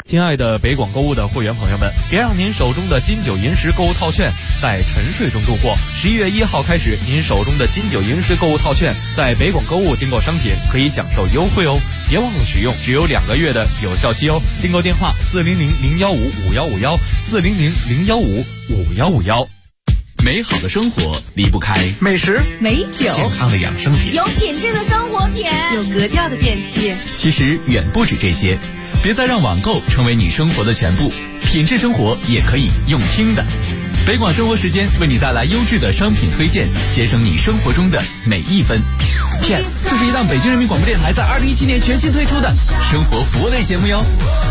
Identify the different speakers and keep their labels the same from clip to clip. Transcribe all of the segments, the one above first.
Speaker 1: 亲爱的北广购物的会员朋友们，别让您手中的金九银十购物套券在沉睡中度过。11月1号开始，您手中的金九银十购物套券在北广购物订购商品可以享受优惠哦，别忘了使用，只有2个月的有效期哦。订购电话400-015-5151，400-015-5151。
Speaker 2: 美好的生活离不开
Speaker 3: 美食、
Speaker 4: 美酒、
Speaker 2: 健康的养生品，
Speaker 5: 有品质的生活品，
Speaker 4: 有格调的电器。
Speaker 2: 其实远不止这些，别再让网购成为你生活的全部，品质生活也可以用听的。北广生活时间为你带来优质的商品推荐，节省你生活中的每一分。Yes， 这是一档北京人民广播电台在2017年全新推出的生活服务类节目哟。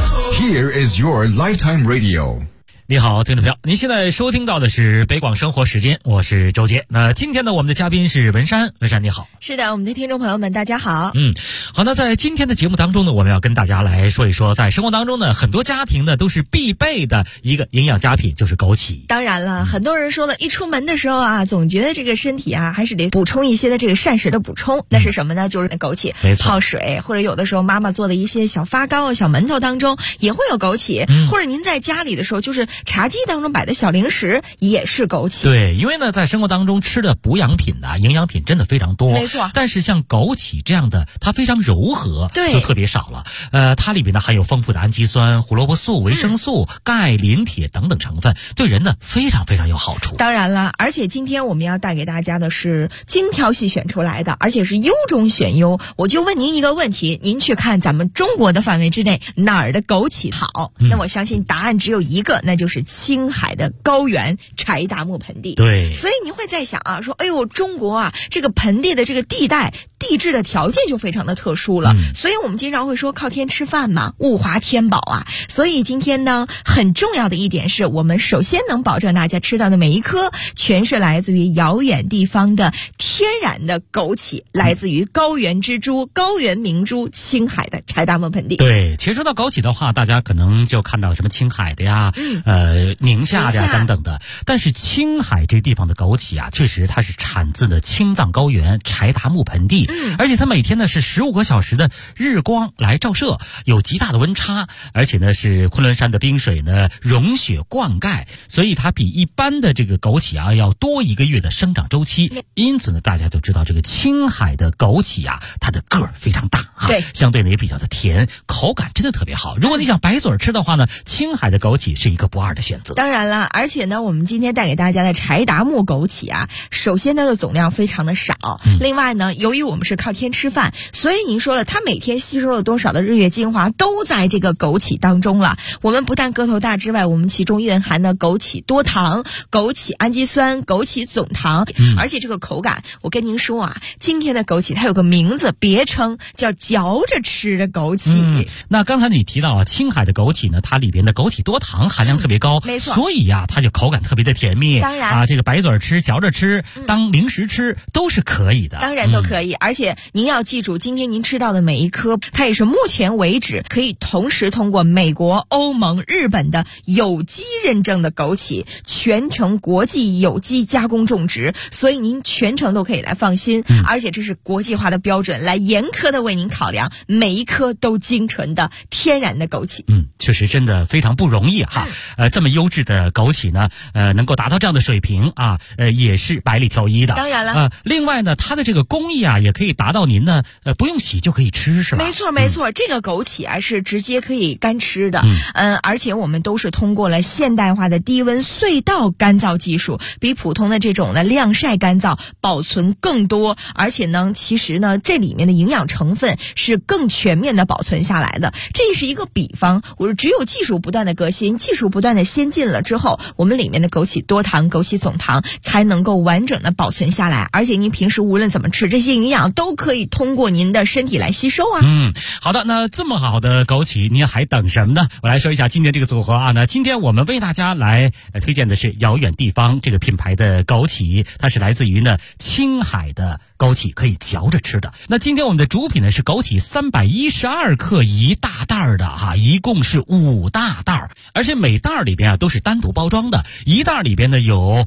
Speaker 6: Here is your lifetime radio。
Speaker 7: 你好，听众朋友，您现在收听到的是北广生活时间，我是周杰。那今天呢，我们的嘉宾是文山，文山你好。
Speaker 4: 是的，我们的听众朋友们，大家好。
Speaker 7: 好，那在今天的节目当中呢，我们要跟大家来说一说，在生活当中呢，很多家庭呢都是必备的一个营养佳品，就是枸杞。
Speaker 4: 当然了，很多人说了，一出门的时候啊，总觉得这个身体啊，还是得补充一些的这个膳食的补充。那是什么呢？就是枸杞，泡水，或者有的时候妈妈做的一些小发糕、小馒头当中也会有枸杞，或者您在家里的时候，就是茶几当中摆的小零食也是枸杞。
Speaker 7: 对，因为呢，在生活当中吃的补养品的营养品真的非常多，
Speaker 4: 没错。
Speaker 7: 但是像枸杞这样的，它非常柔和，
Speaker 4: 对，
Speaker 7: 就特别少了。它里边呢含有丰富的氨基酸、胡萝卜素、维生素、钙、磷、铁等等成分，对人呢非常非常有好处。
Speaker 4: 当然了，而且今天我们要带给大家的是精挑细选出来的，而且是优中选优。我就问您一个问题，您去看咱们中国的范围之内哪儿的枸杞好？那我相信答案只有一个，那就是青海的高原柴达木盆地。
Speaker 7: 对，
Speaker 4: 所以您会在想啊，说哎呦，中国啊这个盆地的这个地带地质的条件就非常的特殊了，所以我们经常会说靠天吃饭嘛，物华天宝啊。所以今天呢，很重要的一点是我们首先能保证大家吃到的每一颗全是来自于遥远地方的天然的枸杞，来自于高原之珠、高原明珠青海的柴达木盆地。
Speaker 7: 对，其实说到枸杞的话，大家可能就看到什么青海的呀，宁夏的呀等等的。但是青海这地方的枸杞啊，确实它是产自的青藏高原柴达木盆地，而且它每天呢是15个小时的日光来照射，有极大的温差，而且呢是昆仑山的冰水呢融雪灌溉，所以它比一般的这个枸杞啊要多1个月的生长周期。因此呢，大家就知道这个青海的枸杞啊，它的个儿非常大啊，
Speaker 4: 对，
Speaker 7: 相对呢也比较的甜，口感真的特别好。如果你想白嘴吃的话呢，青海的枸杞是一个不二的选择。
Speaker 4: 当然了，而且呢，我们今天带给大家的柴达木枸杞啊，首先它的总量非常的少，另外呢，由于我们是靠天吃饭，所以您说了，它每天吸收了多少的日月精华都在这个枸杞当中了。我们不但个头大之外，我们其中蕴含的枸杞多糖、枸杞氨基酸、枸杞总糖，而且这个口感，我跟您说啊，今天的枸杞它有个名字别称叫嚼着吃的枸杞。
Speaker 7: 那刚才你提到啊，青海的枸杞呢，它里边的枸杞多糖含量特别高，
Speaker 4: 没错，
Speaker 7: 所以呀，它就口感特别的甜蜜。
Speaker 4: 当然
Speaker 7: 啊，这个白嘴吃、嚼着吃、当零食吃都是可以的。
Speaker 4: 当然都可以，而且您要记住，今天您吃到的每一颗，它也是目前为止可以同时通过美国、欧盟、日本的有机认证的枸杞，全程国际有机加工种植，所以您全程都可以来放心。而且这是国际化的标准，来严苛的为您考量，每一颗都精纯的天然的枸杞。
Speaker 7: 确实真的非常不容易哈。这么优质的枸杞呢，能够达到这样的水平啊，也是百里挑一的。
Speaker 4: 当然了，
Speaker 7: 另外呢，它的这个工艺啊，也可以达到您呢，不用洗就可以吃，是吧？
Speaker 4: 没错没错，这个枸杞啊是直接可以干吃的。而且我们都是通过了现代化的低温隧道干燥技术，比普通的这种呢晾晒干燥保存更多，而且呢，其实呢，这里面的营养成分是更全面的保存下来的。这是一个比方，我说只有技术不断的革新，技术不断的先进了之后，我们里面的枸杞多糖、枸杞总糖才能够完整的保存下来，而且您平时无论怎么吃，这些营养都可以通过您的身体来吸收啊。
Speaker 7: 好的，那这么好的枸杞，您还等什么呢？我来说一下今天这个组合啊。那今天我们为大家来推荐的是遥远地方这个品牌的枸杞，它是来自于呢青海的枸杞，可以嚼着吃的。那今天我们的主品呢是枸杞312克一大袋的哈，一共是5大袋，而且每袋里边啊都是单独包装的，一袋里边呢有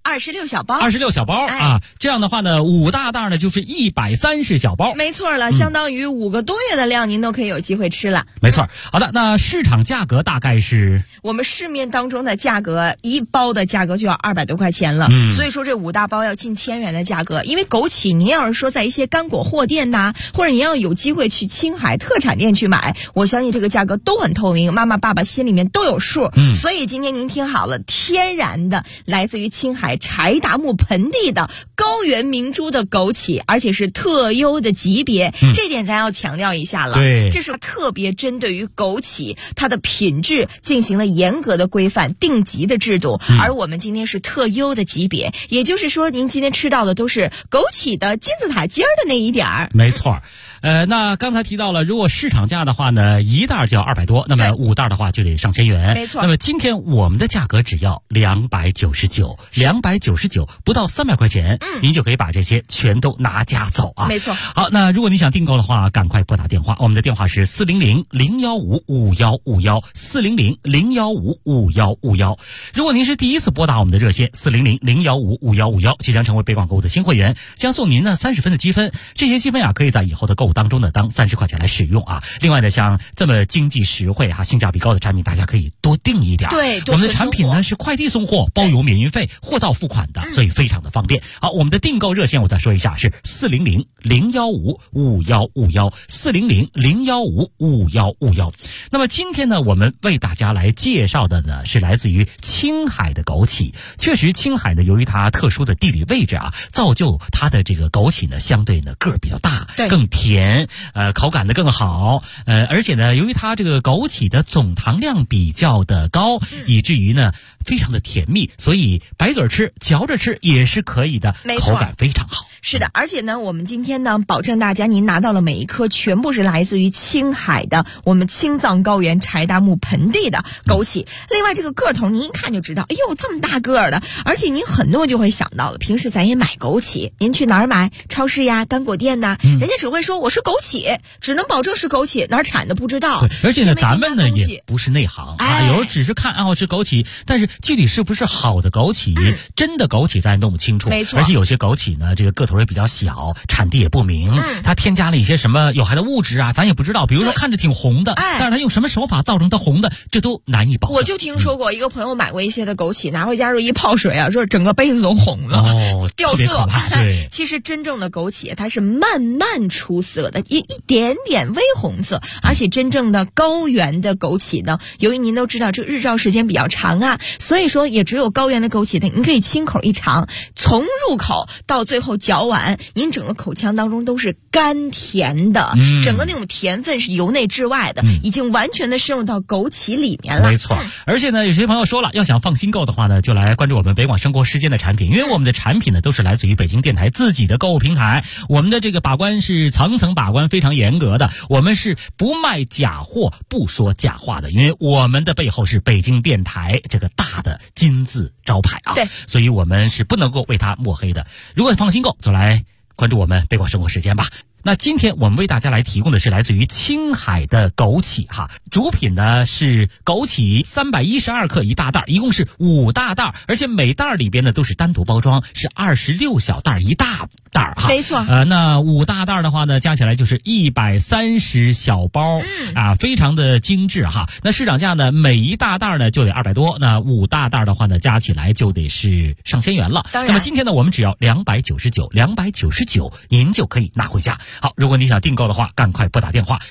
Speaker 4: 26小包
Speaker 7: ，26小包啊。这样的话呢，5大袋呢就是130小包。
Speaker 4: 没错了，相当于5个多月的量，您都可以有机会吃了。
Speaker 7: 没错。好的，那市场价格大概是？
Speaker 4: 我们市面当中的价格，1包的价格就要200多块钱了。所以说这5大包要近1000元的价格。因为枸杞，您要是说在一些干果货店呐，或者您要有机会去青海特产店去买，我相信这个价格都很透明，妈妈爸爸心里面都有数。所以今天您听好了，天然的来自于青海柴达木盆地的高原明珠的枸杞，而且是特优的级别，这点咱要强调一下了。
Speaker 7: 对，
Speaker 4: 这是特别针对于枸杞它的品质进行了严格的规范定级的制度，而我们今天是特优的级别，也就是说您今天吃到的都是枸杞的金字塔尖儿的那一点儿。
Speaker 7: 没错。那刚才提到了，如果市场价的话呢，1袋就要200多，那么5袋的话就得上千元。
Speaker 4: 没错。
Speaker 7: 那么今天我们的价格只要299，299不到300块钱，您就可以把这些全都拿家走啊。
Speaker 4: 没错。
Speaker 7: 好，那如果你想订购的话，赶快拨打电话，我们的电话是400-015-5151，400-015-5151。如果您是第一次拨打我们的热线400-015-5151，即将成为北广购物的新会员，将送您呢30分的积分，这些积分可以在以后的购物当中呢当30块钱来使用啊。另外呢，像这么经济实惠性价比高的产品，大家可以多订一点。
Speaker 4: 对，
Speaker 7: 我们的产品呢是快递送货，包邮免运费，货到付款的，所以非常的方便。好，我们的订购热线我再说一下，是400-015-5151，400-015-5151。那么今天呢，我们为大家来介绍的呢是来自于青海的枸杞。确实，青海呢由于它特殊的地理位置造就它的这个枸杞呢相对呢个儿比较大，更甜，口感的更好，而且呢，由于它这个枸杞的总糖量比较的高，以至于呢非常的甜蜜，所以白嘴吃、嚼着吃也是可以的，口感非常好。
Speaker 4: 是的，而且呢，我们今天呢，保证大家您拿到了每一颗全部是来自于青海的我们青藏高原柴达木盆地的枸杞。另外，这个个头您一看就知道，哎呦，这么大个儿的，而且您很多就会想到了，平时咱也买枸杞，您去哪儿买？超市呀、干果店呐，人家只会说我是枸杞，只能保证是枸杞，哪儿产的不知道。
Speaker 7: 对，而且呢，咱们呢也不是内行有时候只是看是枸杞，但是具体是不是好的枸杞，真的枸杞咱也弄不清楚。
Speaker 4: 没错。
Speaker 7: 而且有些枸杞呢，这个个头也比较小，产地也不明，它添加了一些什么有害的物质咱也不知道。比如说看着挺红的，但是它用什么手法造成它红的，这都难以保证。
Speaker 4: 我就听说过一个朋友买过一些的枸杞，拿回家之后一泡水说整个杯子都红了，掉色。
Speaker 7: 对，
Speaker 4: 其实真正的枸杞它是慢慢出色的，一点点微红色，而且真正的高原的枸杞呢，由于您都知道这个日照时间比较长所以说也只有高原的枸杞的，您可以亲口一尝，从入口到最后嚼完，您整个口腔当中都是甘甜的，整个那种甜分是由内至外的，已经完全的渗入到枸杞里面了。
Speaker 7: 没错。而且呢，有些朋友说了，要想放心购的话呢，就来关注我们北广生活时间的产品，因为我们的产品呢都是来自于北京电台自己的购物平台，我们的这个把关是层层把关，非常严格的，我们是不卖假货，不说假话的，因为我们的背后是北京电台这个大的金字招牌
Speaker 4: 对，
Speaker 7: 所以我们是不能够为它抹黑的。如果放心购，就来关注我们北广生活时间吧。那今天我们为大家来提供的是来自于青海的枸杞主品呢是枸杞312克一大袋，一共是5大袋，而且每袋里边呢都是单独包装，是26小袋一大袋
Speaker 4: 没错。
Speaker 7: 那5大袋的话呢，加起来就是130小包非常的精致那市场价呢，每一大袋呢就得200多，那5大袋的话呢，加起来就得是上千元了。
Speaker 4: 当然，
Speaker 7: 那么今天呢，我们只要299，您就可以拿回家。好，如果你想订购的话，赶快拨打电话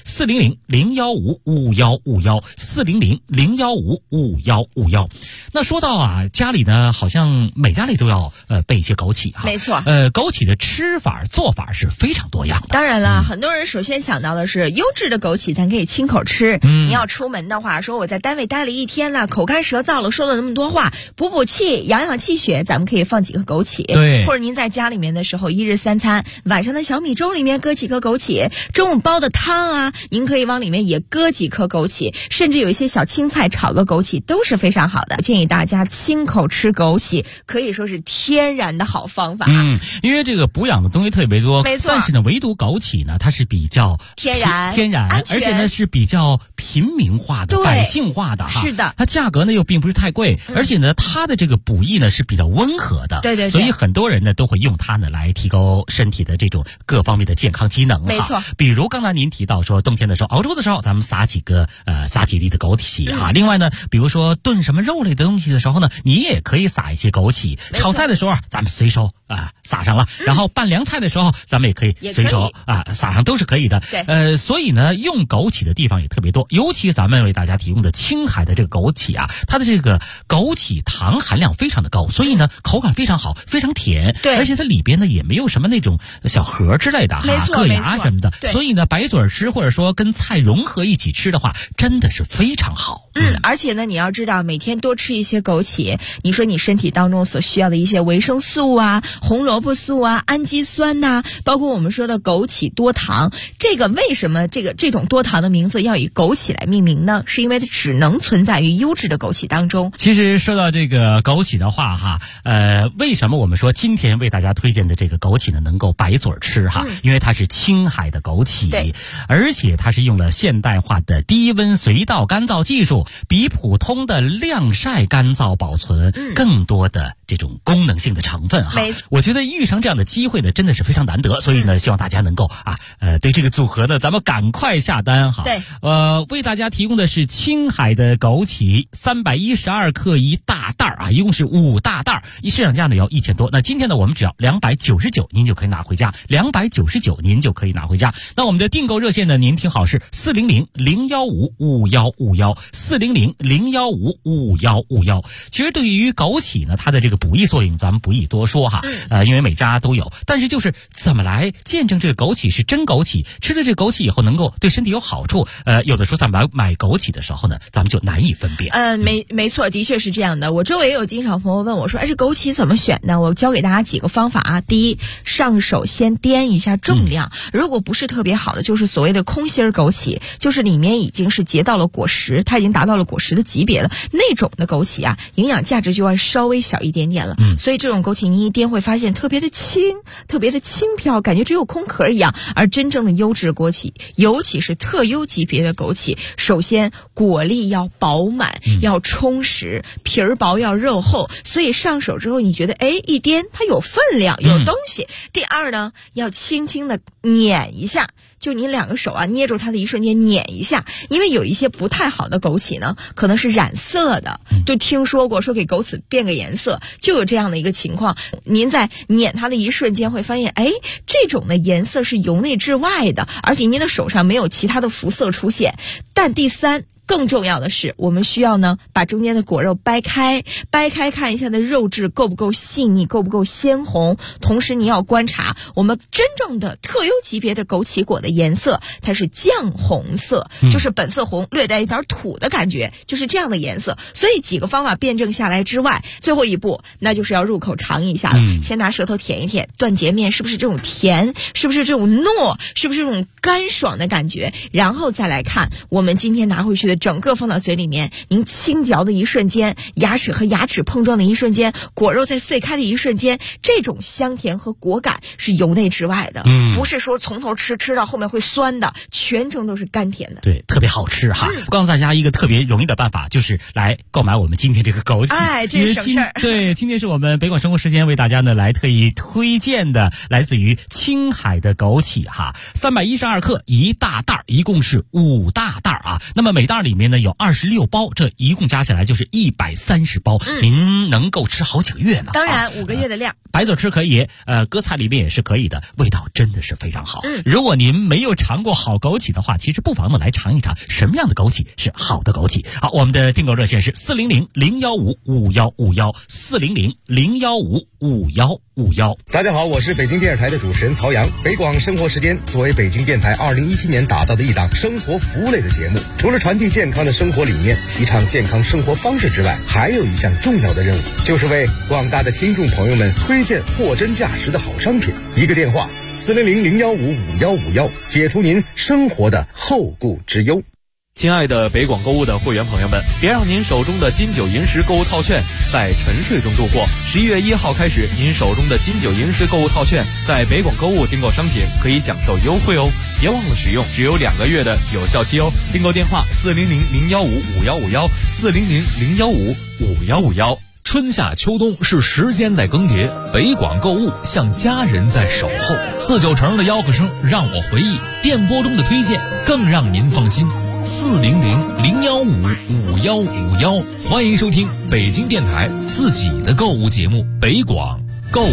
Speaker 7: 400-015-5151，400-015-5151。那说到家里呢，好像每家里都要备一些枸杞
Speaker 4: 没错。
Speaker 7: 枸杞的吃法做法是非常多样的。
Speaker 4: 当然了，很多人首先想到的是优质的枸杞咱可以亲口吃。你要出门的话，说我在单位待了一天了，口干舌燥了，说了那么多话，补气养养气血，咱们可以放几个枸杞。
Speaker 7: 对。
Speaker 4: 或者您在家里面的时候，一日3餐，晚上的小米粥里面搁搁几颗枸杞，中午煲的汤啊，您可以往里面也搁几颗枸杞，甚至有一些小青菜炒个枸杞都是非常好的。建议大家亲口吃枸杞，可以说是天然的好方法。
Speaker 7: 因为这个补养的东西特别多，
Speaker 4: 没错。
Speaker 7: 但是呢，唯独枸杞呢，它是比较
Speaker 4: 天然，
Speaker 7: 而且呢是比较平民化的、百姓化的哈。
Speaker 4: 是的，
Speaker 7: 它价格呢又并不是太贵，而且呢它的这个补益呢是比较温和的。
Speaker 4: 对，
Speaker 7: 所以很多人呢都会用它呢来提高身体的这种各方面的健康机能。
Speaker 4: 没错，
Speaker 7: 比如刚才您提到说冬天的时候熬粥的时候，咱们撒几粒的枸杞哈。另外呢，比如说炖什么肉类的东西的时候呢，你也可以撒一些枸杞。炒菜的时候咱们随手撒上了，然后拌凉菜的时候咱们也可以随手撒上，都是可以的。
Speaker 4: 对，
Speaker 7: 所以呢用枸杞的地方也特别多，尤其咱们为大家提供的青海的这个枸杞啊，它的这个枸杞糖含量非常的高，所以呢口感非常好，非常甜。
Speaker 4: 对，
Speaker 7: 而且它里边呢也没有什么那种小核之类的硌牙什么的。所以呢白嘴吃或者说跟菜融合一起吃的话，真的是非常好。
Speaker 4: 而且呢你要知道每天多吃一些枸杞，你说你身体当中所需要的一些维生素啊、红萝卜素啊、氨基酸呐，包括我们说的枸杞多糖，这个为什么这种多糖的名字要以枸杞来命名呢？是因为它只能存在于优质的枸杞当中。
Speaker 7: 其实说到这个枸杞的话哈，为什么我们说今天为大家推荐的这个枸杞呢能够白嘴吃哈？因为它是青海的枸杞，而且它是用了现代化的低温随倒干燥技术，比普通的晾晒干燥保存更多的这种功能性的成分哈。我觉得遇上这样的机会呢真的是非常难得，所以呢希望大家能够对这个组合呢咱们赶快下单哈。
Speaker 4: 对，
Speaker 7: 为大家提供的是青海的枸杞312克一大袋一共是5大袋，市场价呢要1000多，那今天呢我们只要299您就可以拿回家，299您就可以拿回家。那我们的订购热线呢您听好是400-015-5151 400-015-5151。其实对于枸杞呢它的这个补益作用咱们不宜多说哈，因为每家都有，但是就是怎么来见证这个枸杞是真枸杞，吃了这枸杞以后能够对身体有好处，有的时候在买枸杞的时候呢咱们就难以分辨。
Speaker 4: 没错，的确是这样的。我周围也有经常朋友问我说，这枸杞怎么选呢？我教给大家几个方法啊。第一，上手先掂一下重量，如果不是特别好的，就是所谓的空心枸杞，就是里面已经是结到了果实，它已经达到了果实的级别了，那种的枸杞营养价值就要稍微小一点点了。所以这种枸杞你一掂会发现特别的轻飘，感觉只有空壳一样。而真正的优质枸杞，尤其是特优级别的枸杞，首先果粒要饱满，要充实，皮儿薄要肉厚，所以上手之后你觉得一掂它有分量，有东西。第二呢，要轻轻的碾一下，就你2个手捏住它的一瞬间碾一下，因为有一些不太好的枸杞呢可能是染色的，就听说过说给枸杞变个颜色，就有这样的一个情况。您在碾它的一瞬间会发现这种的颜色是由内至外的，而且您的手上没有其他的肤色出现。但第三，更重要的是，我们需要呢把中间的果肉掰开看一下的肉质够不够细腻，够不够鲜红。同时你要观察我们真正的特优级别的枸杞果的颜色，它是酱红色，就是本色红，略带一点土的感觉，就是这样的颜色。所以几个方法辩证下来之外，最后一步那就是要入口尝一下了。先拿舌头舔一舔断节面是不是这种甜，是不是这种糯，是不是这种干爽的感觉，然后再来看我们今天拿回去的整个放到嘴里面，您轻嚼的一瞬间，牙齿和牙齿碰撞的一瞬间，果肉在碎开的一瞬间，这种香甜和果感是由内至外的，不是说从头吃到后面会酸的，全程都是甘甜的。
Speaker 7: 对，特别好吃哈。告诉大家一个特别容易的办法，就是来购买我们今天这个枸杞。
Speaker 4: 这是省事儿。
Speaker 7: 对，今天是我们北广生活时间为大家呢来特意推荐的来自于青海的枸杞哈，312克一大袋，一共是5大袋那么每袋里面呢有26包，这一共加起来就是130包，您能够吃好几个月呢。
Speaker 4: 当然5个月的量，
Speaker 7: 白嘴吃可以，搁菜里面也是可以的，味道真的是非常好。如果您没有尝过好枸杞的话，其实不妨呢来尝一尝什么样的枸杞是好的枸杞。好，我们的订购热线是400-015-5151 400-015-5151。
Speaker 3: 大家好，我是北京电视台的主持人曹阳。北广生活时间作为北京电台2017年打造的一档生活服务类的节目，除了传递健康的生活理念，提倡健康生活方式之外，还有一项重要的任务，就是为广大的听众朋友们推荐货真价实的好商品。一个电话 400-015-5151，解除您生活的后顾之忧。
Speaker 1: 亲爱的北广购物的会员朋友们，别让您手中的金九银十购物套券在沉睡中度过。11月1号开始，您手中的金九银十购物套券在北广购物订购商品可以享受优惠哦，别忘了使用，只有2个月的有效期哦。订购电话400-015-5151，400-015-5151。
Speaker 5: 春夏秋冬是时间在更迭，北广购物像家人在守候。49成的吆喝声让我回忆，电波中的推荐更让您放心。400-015-5151，欢迎收听北京电台自己的购物节目《北广购物》。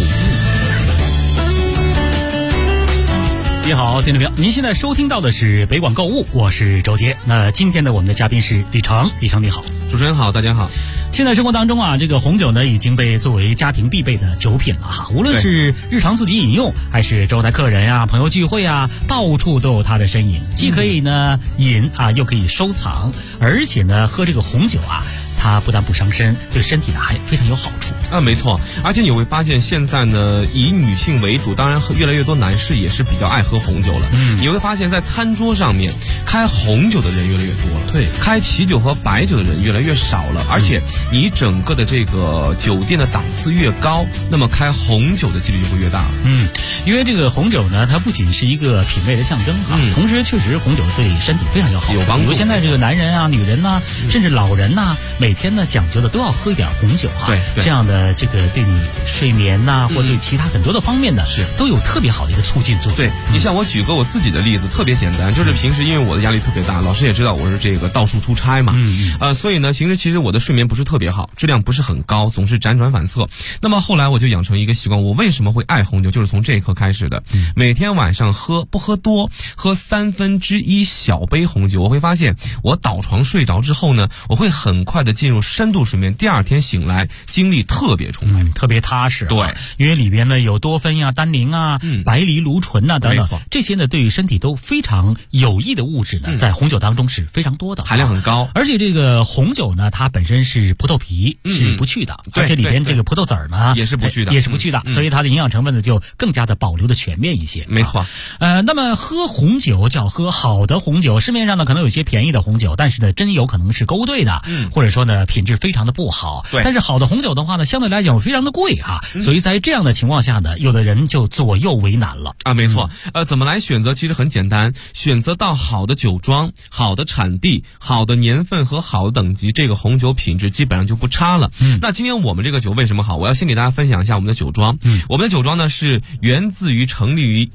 Speaker 7: 你好，听众朋友，您现在收听到的是北广购物，我是周杰。那今天的我们的嘉宾是李成，李成你好。
Speaker 8: 主持人好，大家好。
Speaker 7: 现在生活当中啊，这个红酒呢已经被作为家庭必备的酒品了哈。无论是日常自己饮用，还是招待客人呀、朋友聚会啊，到处都有它的身影。既可以呢饮啊，又可以收藏，而且呢喝这个红酒啊，它不但不伤身，对身体呢还非常有好处
Speaker 8: 啊，没错。而且你会发现现在呢，以女性为主，当然越来越多男士也是比较爱喝红酒了。你会发现在餐桌上面开红酒的人越来越多了，
Speaker 7: 对，
Speaker 8: 开啤酒和白酒的人越来越少了。而且你整个的这个酒店的档次越高，那么开红酒的几率就会越大了。
Speaker 7: 因为这个红酒呢，它不仅是一个品味的象征哈，同时确实红酒对身体非常有好处，
Speaker 8: 有帮助。
Speaker 7: 比如现在这个男人啊、女人呐，甚至老人呐，每天呢讲究的都要喝一点红酒啊，
Speaker 8: 对，
Speaker 7: 这样的这个对你睡眠呐，或对其他很多的方面呢，都有特别好的一个促进作用。
Speaker 8: 对，你像我举个我自己的例子，特别简单，就是平时因为我的压力特别大，老师也知道我是这个到处出差嘛，所以呢，平时其实我的睡眠不是特别好，质量不是很高，总是辗转反侧。那么后来我就养成一个习惯，我为什么会爱红酒，就是从这一刻开始的。每天晚上不喝多，喝1/3小杯红酒，我会发现我倒床睡着之后呢，我会很快的进入深度睡眠，第二天醒来精力特别充沛，
Speaker 7: 特别踏实。
Speaker 8: 对，
Speaker 7: 因为里边呢有多酚呀、单宁啊、白藜芦醇呐等等，这些呢对于身体都非常有益的物质呢，在红酒当中是非常多的，
Speaker 8: 含量很高。
Speaker 7: 而且这个红酒呢，它本身是葡萄皮是不去的，而且里边这个葡萄籽儿呢
Speaker 8: 也是不去的，
Speaker 7: 所以它的营养成分呢就更加的保留的全面一些。
Speaker 8: 没错。
Speaker 7: 那么喝红酒就要喝好的红酒，市面上呢可能有些便宜的红酒，但是呢真有可能是勾兑的，或者说呢品质非常的不好。
Speaker 8: 对。
Speaker 7: 但是好的红酒的话呢，相对来讲非常的贵哈，所以在这样的情况下呢，有的人就左右为难了
Speaker 8: 啊。没错。怎么来选择？其实很简单，选择到好的酒庄、好的产地、好的年份和好的等级，这个红酒品质基本上就不差了。那今天我们这个酒为什么好？我要先给大家分享一下我们的酒庄。我们的酒庄呢是源自于成立于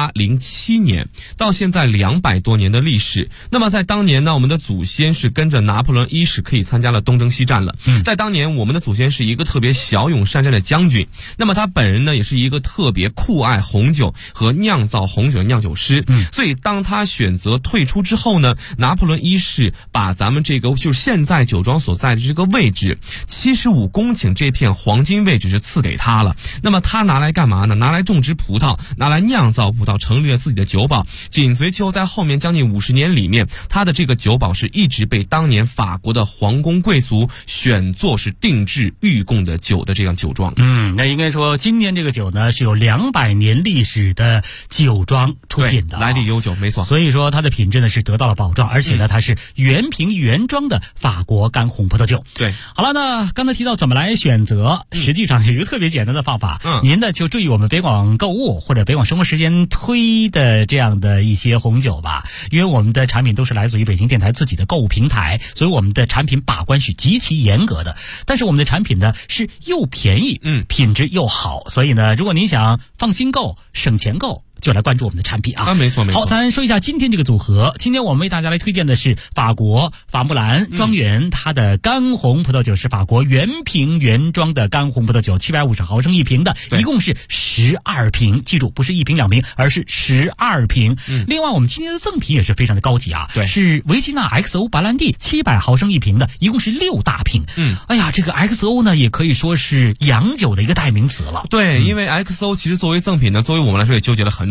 Speaker 8: 1807年，到现在200多年的历史。那么在当年呢，我们的祖先是跟着拿破仑一世可以参加了东征西战了。在当年，我们的祖先是一个特别骁勇善战的将军，那么他本人呢也是一个特别酷爱红酒和酿造红酒的酿酒师。所以当他选择退出之后呢，拿破仑一世把咱们这个就是现在酒庄所在的这个位置75公顷这片黄金位置是赐给他了。那么他拿来干嘛呢？拿来种植葡萄，拿来酿造葡萄，成立了自己的酒保。紧随其后，在后面将近50年里面，他的这个酒保是一直被当年法国的皇宫贵族选作是定制御供的酒的这样酒庄。
Speaker 7: 那应该说今年这个酒呢是有200年历史的酒庄出品的，
Speaker 8: 来历悠久，没错。
Speaker 7: 所以说它的品质呢是得到了保障，而且呢它是原瓶原装的法国干红葡萄酒。
Speaker 8: 对，
Speaker 7: 好了，那刚才提到怎么来选择，实际上有一个特别简单的方法。您呢就注意我们北广购物或者北广生活时间推的这样的一些红酒吧，因为我们的产品都是来自于北京电台自己的购物平台，所以我们的产品把关是极其严格的。但是我们的产品呢是又便宜，品质又好，所以呢，如果您想放心购、省钱购，就来关注我们的产品啊！
Speaker 8: 没错没错。
Speaker 7: 好，咱说一下今天这个组合。今天我们为大家来推荐的是法国法穆兰庄园，它的干红葡萄酒是法国原瓶原装的干红葡萄酒，750毫升一瓶的，一共是12瓶。记住，不是1瓶2瓶，而是12瓶。另外，我们今天的赠品也是非常的高级啊，
Speaker 8: 对，
Speaker 7: 是维吉纳 XO 白兰地700毫升一瓶的，一共是6大瓶。哎呀，这个 XO 呢也可以说是洋酒的一个代名词了。
Speaker 8: 对，因为 XO 其实作为赠品呢，作为我们来说也纠结了很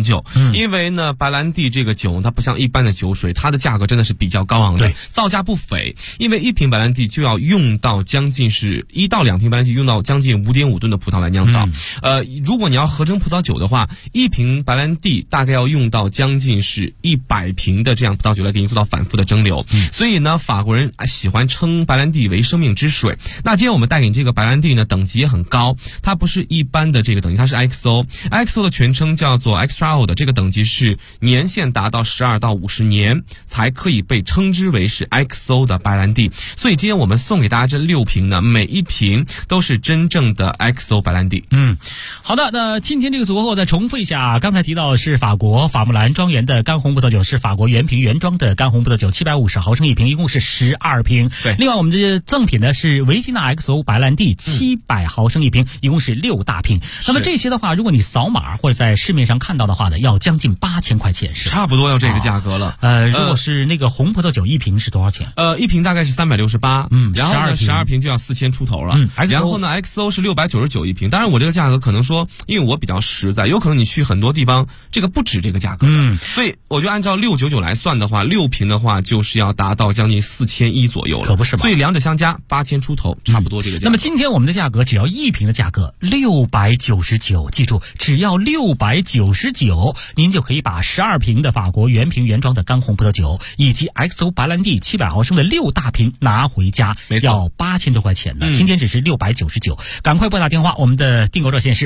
Speaker 8: 很久。因为呢，白兰地这个酒它不像一般的酒水，它的价格真的是比较高昂的，造价不菲。因为1瓶白兰地就要用到将近是1到2瓶白兰地用到将近5.5吨的葡萄来酿造。如果你要合成葡萄酒的话，1瓶白兰地大概要用到将近是100瓶的这样葡萄酒来给你做到反复的蒸馏。所以呢，法国人喜欢称白兰地为生命之水。那今天我们带给你这个白兰地呢，等级也很高，它不是一般的这个等级，它是 XO。XO 的全称叫做 Extra Old， 这个等级是年限达到12到50年才可以被称之为是 XO 的白兰地。所以今天我们送给大家这6瓶呢，每一瓶都是真正的 XO 白兰地。
Speaker 7: 好的，那今天这个组合我再重复一下，刚才提到是法国法木兰庄园的干红葡萄酒，是法国原瓶原装的干红葡萄酒，750毫升一瓶，一共是12瓶。
Speaker 8: 对，
Speaker 7: 另外我们的赠品呢是维吉纳 XO 白兰地，700毫升一瓶，一共是6大瓶。那么这些的话，如果你扫码或者在市面上看到的话呢，要将近8000块钱，是
Speaker 8: 差不多要这个价格了。
Speaker 7: 如果是那个红葡萄酒一瓶是多少钱？
Speaker 8: 一瓶大概是368，然后呢12瓶就要4000出头了。然后呢 XO 是699一瓶。当然我这个价格可能说，因为我比较实在，有可能你去很多地方这个不止这个价格。所以我就按照699来算的话，6瓶的话就是要达到将近4100左右了，
Speaker 7: 可不是吗？
Speaker 8: 所以两者相加8000出头，差不多这个价格。
Speaker 7: 那么今天我们的价格只要一瓶的价格699，记住只要699，您就可以把12瓶的法国原瓶原装的干红葡萄酒以及 XO 白兰地700毫升的6大瓶拿回家，要8000多块钱呢。今天只是699，赶快拨打电话，我们的订购热线是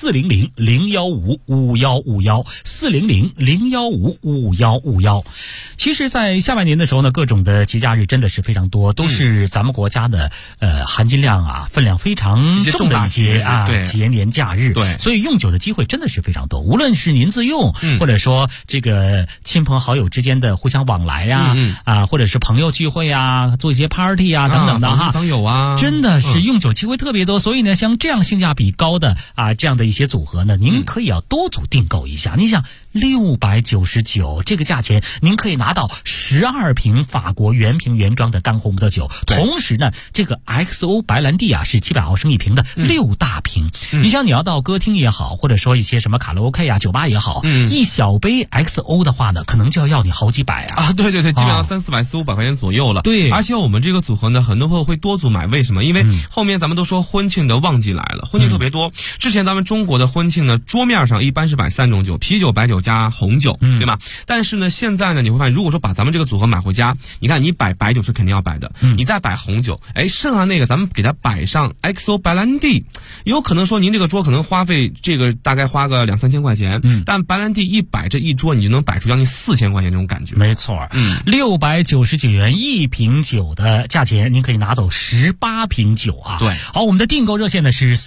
Speaker 7: 400-015-5151，400-015-5151。其实在下半年的时候呢，各种的节假日真的是非常多，都是咱们国家的含金量啊分量非常重的一些节年假日。
Speaker 8: 对，
Speaker 7: 所以用酒的机会真的是非常多，无论是您自用，或者说这个亲朋好友之间的互相往来呀，或者是朋友聚会啊，做一些 party 啊等等的哈，
Speaker 8: 访友啊，
Speaker 7: 真的是用酒机会特别多。所以呢，像这样性价比高的这样的一些组合呢，您可以要多组订购一下。你想699这个价钱，您可以拿到12瓶法国原瓶原装的干红葡萄酒，同时呢，这个 XO 白兰地是700毫升一瓶的6大瓶。你想你要到歌厅也好，或者说一些什么卡拉 OK 酒吧也好，一小杯 XO 的话呢，可能就要你好几百
Speaker 8: 对，基本上300-400、400-500块钱左右了。
Speaker 7: 对，
Speaker 8: 而且我们这个组合呢，很多朋友会多组买，为什么？因为后面咱们都说婚庆的旺季来了，婚庆特别多。之前咱们中国的婚庆呢，桌面上一般是摆3种酒，啤酒、白酒加红酒，对吧？但是呢，现在呢，你会发现，如果说把咱们这个组合买回家，你看你摆白酒是肯定要摆的，你再摆红酒，剩下那个咱们给它摆上 XO 白兰地，有可能说您这个桌可能花费这个大概花个2-3千块钱，但白兰地一摆这一桌，你就能摆出将近4000块钱这种感觉。
Speaker 7: 没错，699元一瓶酒的价钱，您可以拿走18瓶酒
Speaker 8: 对，
Speaker 7: 好，我们的订购热线呢是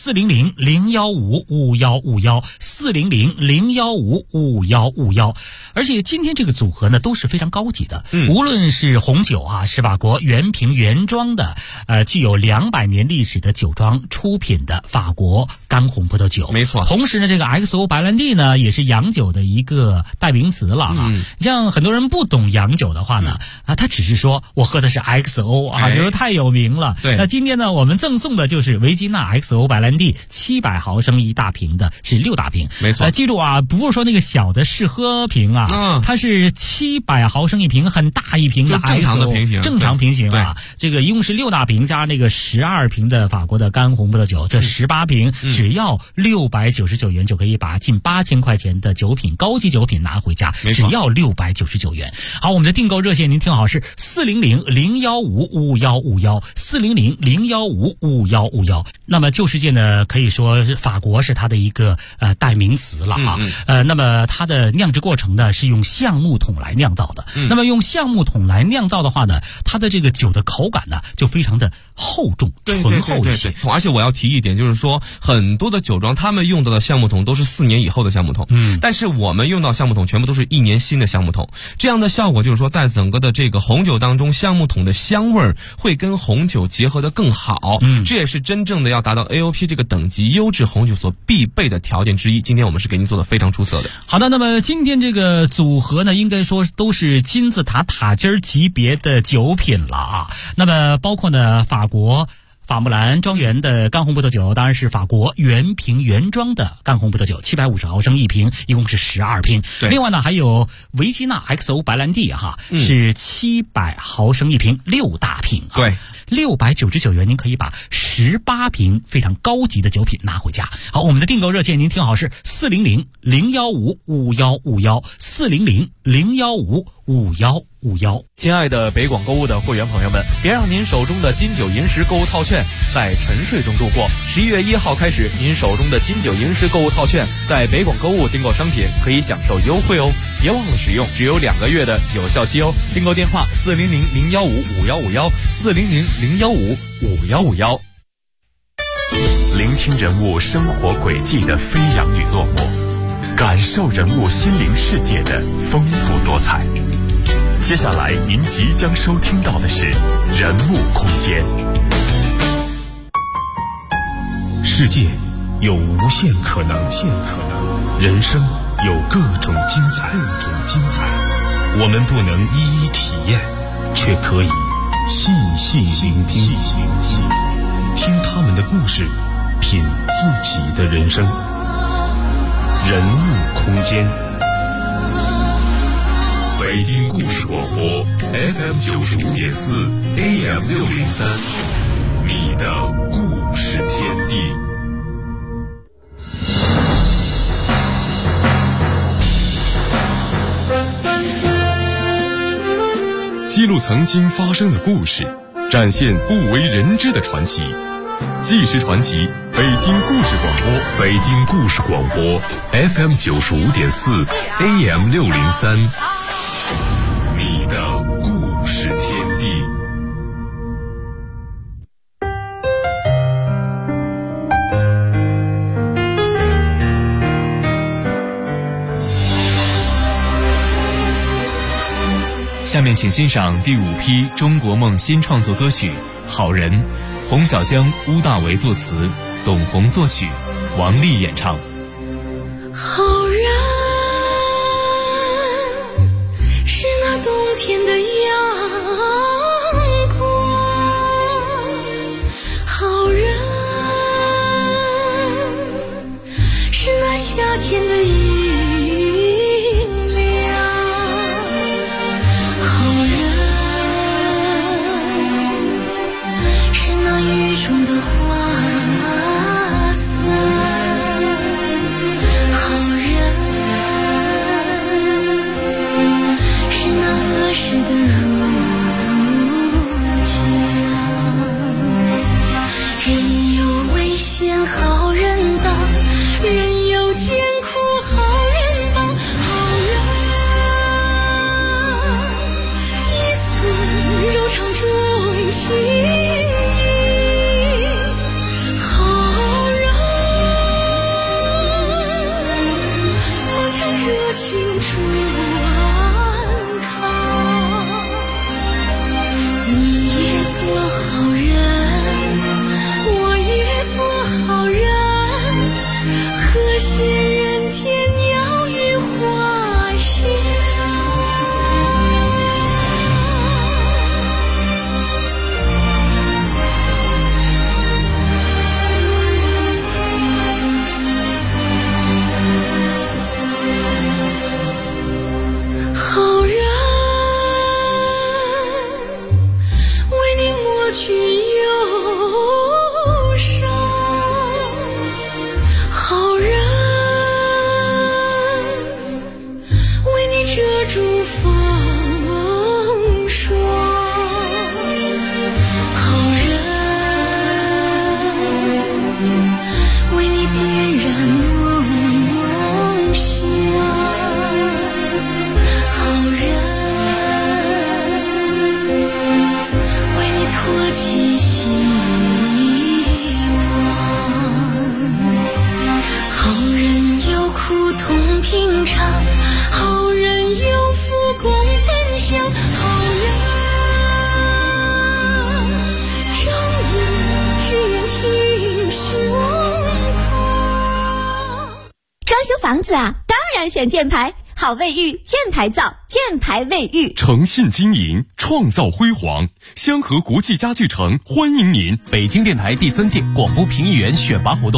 Speaker 7: 400-015-5151，400-015-5151。而且今天这个组合呢都是非常高级的，无论是红酒是法国原瓶原装的，具有200年历史的酒庄出品的法国干红葡萄酒，
Speaker 8: 没错。
Speaker 7: 同时呢，这个 XO 白兰地呢也是洋酒的一个代名词了像很多人不懂洋酒的话呢，他只是说我喝的是 XO 觉得太有名了。
Speaker 8: 对，
Speaker 7: 那今天呢，我们赠送的就是维吉纳 XO 白兰地700毫升一大瓶的，是6大瓶。
Speaker 8: 没错，
Speaker 7: 记住不是说那个小的试喝瓶它是700毫升一瓶，很大一瓶的 XO，
Speaker 8: 正常的瓶型，
Speaker 7: 正常瓶型这个一共是6大瓶加那个12瓶的法国的干红葡萄酒，这18瓶只要699元就可以把近8000块钱的酒品，高级酒品拿回家，只要699元。好，我们的订购热线您听好是400-015-5151，400-015-5151。那么旧世界呢，可以说法国是它的一个代名词了那么它的酿制过程呢是用橡木桶来酿造的。那么用橡木桶来酿造的话呢，它的这个酒的口感呢就非常的厚重醇厚一些。
Speaker 8: 而且我要提一点，就是说很多的酒庄他们用到的橡木桶都是4年以后的橡木桶，但是我们用到橡木桶全部都是1年新的橡木桶。这样的效果就是说，在整个的这个红酒当中，橡木桶的香味会跟红酒结合的更好。这也是真正的要达到 AOP 这个等级优质红酒所必备的条件之一。今天我们是给您做的非常出色的。
Speaker 7: 好的，那么今天这个组合呢，应该说都是金字塔塔尖级别的酒品了那么包括呢法国法木兰庄园的干红葡萄酒当然是法国原瓶原装的干红葡萄酒，750毫升一瓶，一共是12瓶。另外呢，还有维基纳 XO 白兰地是700毫升一瓶，6大瓶
Speaker 8: 对
Speaker 7: ，699元您可以把18瓶非常高级的酒品拿回家。好，我们的订购热线您听好是400-015-5151，400-015-5151。
Speaker 1: 亲爱的北广购物的会员朋友们，别让您手中的金九银十购物套券在沉睡中度过。11月1号开始，您手中的金九银十购物套券在北广购物订购商品可以享受优惠哦，别忘了使用，只有2个月的有效期哦。订购电话400-015-5151，400-015-5151。
Speaker 9: 聆听人物生活轨迹的飞扬与落寞，感受人物心灵世界的丰富多彩。接下来您即将收听到的是人物空间。
Speaker 10: 世界有无限可能，人生有各种精彩。我们不能一一体验，却可以细细聆听，听他们的故事，品自己的人生。人物空间。
Speaker 9: 北京故事广播 FM95.4 AM603， 你的故事天地。
Speaker 10: 记录曾经发生的故事，展现不为人知的传奇。纪实传奇，北京故事广播，
Speaker 9: 北京故事广播 FM95.4 AM603， 你的故事天地。
Speaker 2: 下面请欣赏第5批中国梦新创作歌曲《好人》，洪小江、乌大为作词，董宏作曲，王丽演唱。
Speaker 11: 好人是那冬天的阳光，好人是那夏天的阴凉，好人是那雨中的花伞，好人是那恶世的儒家，人有危险好人当，人有艰苦好人帮，好人一寸柔肠中情义，好人梦将热情传开，你也做好人，我也做好人，和谐人间鸟语花香。好人为你抹去忧伤，好人为你遮住风霜，好人为你点燃梦想，好人为你托起希望，好人有苦痛品尝，好人有福共分享，好人仗义直言挺胸膛。
Speaker 12: 装修房子啊，当然选箭牌。 好卫浴，建牌造，建牌卫浴，
Speaker 13: 诚信经营，创造辉煌。香河国际家具城欢迎您。
Speaker 5: 北京电台第3届广播评议员选拔活动